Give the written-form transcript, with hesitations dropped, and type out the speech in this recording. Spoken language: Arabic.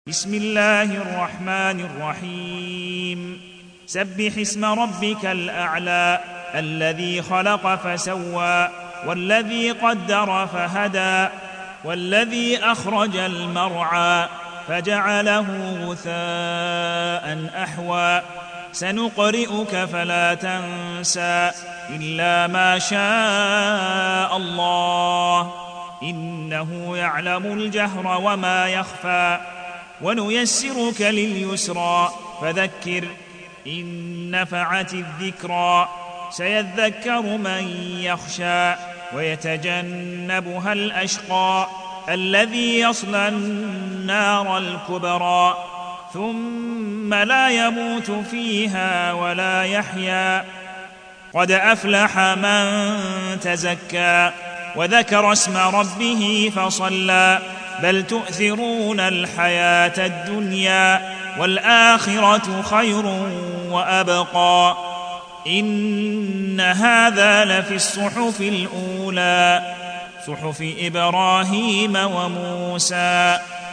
بسم الله الرحمن الرحيم سبح اسم ربك الأعلى الذي خلق فسوى والذي قدر فهدى والذي أخرج المرعى فجعله غثاء أحوى سنقرئك فلا تنسى إلا ما شاء الله إنه يعلم الجهر وما يخفى ونيسرك لليسرى فذكر إن نفعت الذكرى سيذكر من يخشى ويتجنبها الأشقى الذي يصلى النار الكبرى ثم لا يموت فيها ولا يحيا قد أفلح من تزكى وذكر اسم ربه فصلى بل تؤثرون الحياة الدنيا والآخرة خير وأبقى إن هذا لفي الصحف الأولى صحف إبراهيم وموسى